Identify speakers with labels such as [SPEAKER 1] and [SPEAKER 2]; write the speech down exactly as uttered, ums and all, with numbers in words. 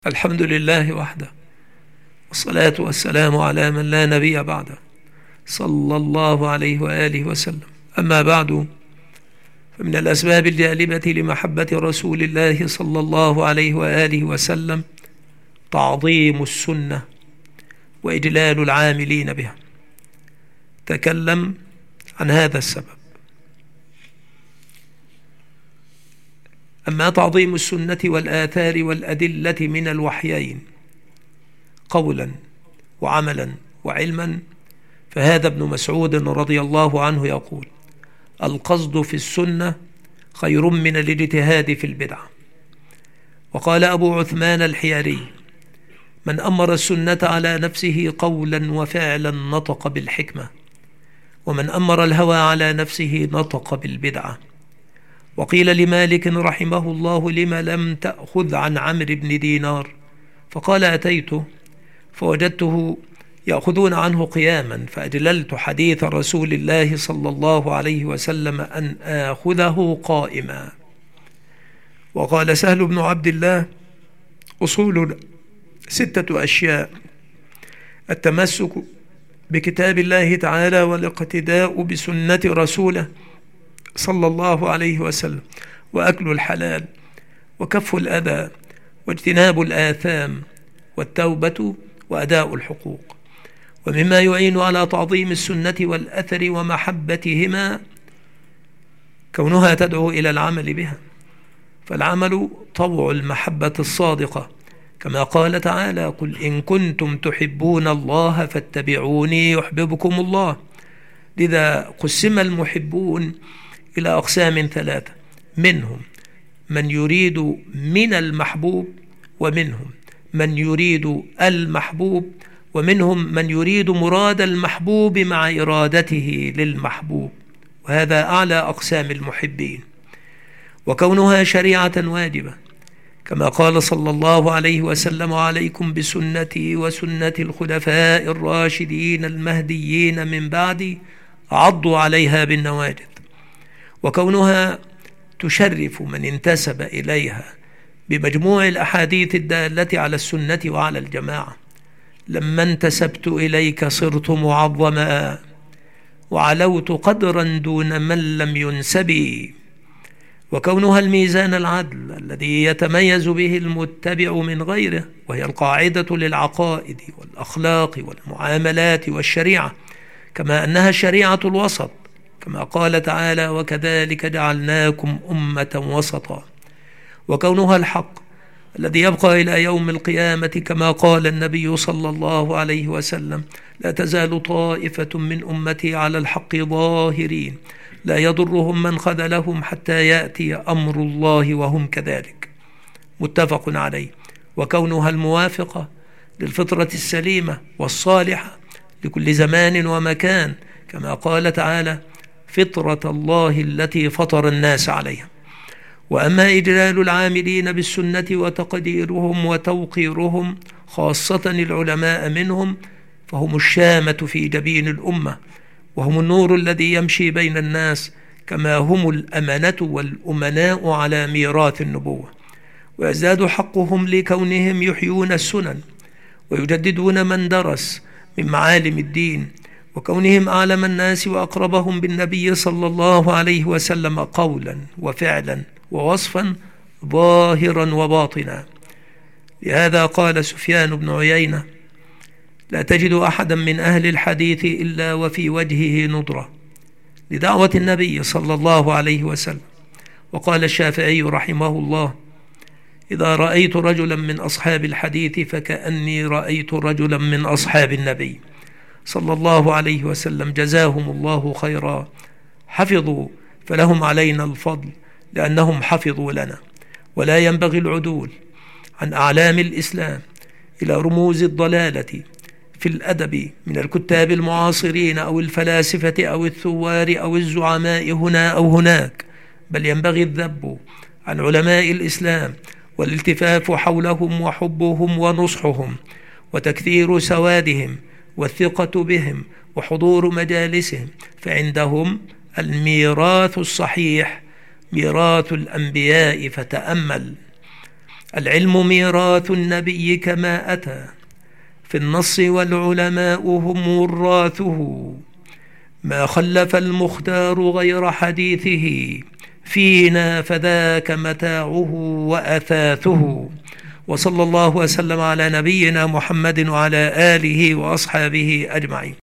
[SPEAKER 1] الحمد لله وحده، والصلاة والسلام على من لا نبي بعده، صلى الله عليه وآله وسلم. أما بعد، فمن الأسباب الجالبة لمحبة رسول الله صلى الله عليه وآله وسلم تعظيم السنة وإجلال العاملين بها. تكلم عن هذا السبب. أما تعظيم السنة والآثار والأدلة من الوحيين قولا وعملا وعلما، فهذا ابن مسعود رضي الله عنه يقول: القصد في السنة خير من الاجتهاد في البدعة. وقال أبو عثمان الحياري: من أمر السنة على نفسه قولا وفعلا نطق بالحكمة، ومن أمر الهوى على نفسه نطق بالبدعة. وقيل لمالك رحمه الله: لما لم تأخذ عن عمرو بن دينار؟ فقال: أتيته فوجدته يأخذون عنه قياما، فأجللت حديث رسول الله صلى الله عليه وسلم أن آخذه قائما. وقال سهل بن عبد الله: أصول ستة أشياء: التمسك بكتاب الله تعالى، والاقتداء بسنة رسوله صلى الله عليه وسلم، وأكل الحلال، وكف الأذى، واجتناب الآثام، والتوبة، وأداء الحقوق. ومما يعين على تعظيم السنة والأثر ومحبتهما كونها تدعو إلى العمل بها، فالعمل طوع المحبة الصادقة، كما قال تعالى: قل إن كنتم تحبون الله فاتبعوني يحببكم الله. لذا قسم المحبون إلى أقسام ثلاثة: منهم من يريد من المحبوب، ومنهم من يريد المحبوب، ومنهم من يريد مراد المحبوب مع إرادته للمحبوب، وهذا أعلى أقسام المحبين. وكونها شريعة واجبة، كما قال صلى الله عليه وسلم: عليكم بسنتي وسنة الخلفاء الراشدين المهديين من بعدي، عضوا عليها بالنواجذ. وكونها تشرف من انتسب إليها بمجموع الأحاديث الدالة على السنة وعلى الجماعة. لما انتسبت إليك صرت معظما، وعلوت قدرا دون من لم ينسبي. وكونها الميزان العدل الذي يتميز به المتبع من غيره، وهي القاعدة للعقائد والأخلاق والمعاملات والشريعة، كما أنها الشريعة الوسط، كما قال تعالى: وكذلك جعلناكم أمة وسطا. وكونها الحق الذي يبقى إلى يوم القيامة، كما قال النبي صلى الله عليه وسلم: لا تزال طائفة من أمتي على الحق ظاهرين، لا يضرهم من خذلهم حتى يأتي أمر الله وهم كذلك. متفق عليه. وكونها الموافقة للفطرة السليمة والصالحة لكل زمان ومكان، كما قال تعالى: فطرة الله التي فطر الناس عليها. وأما إجلال العاملين بالسنة وتقديرهم وتوقيرهم، خاصة العلماء منهم، فهم الشامة في جبين الأمة، وهم النور الذي يمشي بين الناس، كما هم الأمنة والأمناء على ميراث النبوة. ويزداد حقهم لكونهم يحيون السنن ويجددون من درس من معالم الدين، وكونهم أعلم الناس وأقربهم بالنبي صلى الله عليه وسلم قولا وفعلا ووصفا ظاهرا وباطنا. لهذا قال سفيان بن عيينة: لا تجد أحدا من أهل الحديث إلا وفي وجهه نضرة لدعوة النبي صلى الله عليه وسلم. وقال الشافعي رحمه الله: إذا رأيت رجلا من أصحاب الحديث فكأني رأيت رجلا من أصحاب النبي صلى الله عليه وسلم، جزاهم الله خيرا، حفظوا فلهم علينا الفضل لأنهم حفظوا لنا. ولا ينبغي العدول عن أعلام الإسلام إلى رموز الضلالة في الأدب من الكتاب المعاصرين أو الفلاسفة أو الثوار أو الزعماء هنا أو هناك، بل ينبغي الذب عن علماء الإسلام والالتفاف حولهم وحبهم ونصحهم وتكثير سوادهم والثقة بهم وحضور مجالسهم، فعندهم الميراث الصحيح ميراث الأنبياء. فتأمل العلم ميراث النبي كما أتى في النص، والعلماء هم وراثه، ما خلف المختار غير حديثه فينا، فذاك متاعه وأثاثه. وصلى الله وسلم على نبينا محمد وعلى آله وأصحابه أجمعين.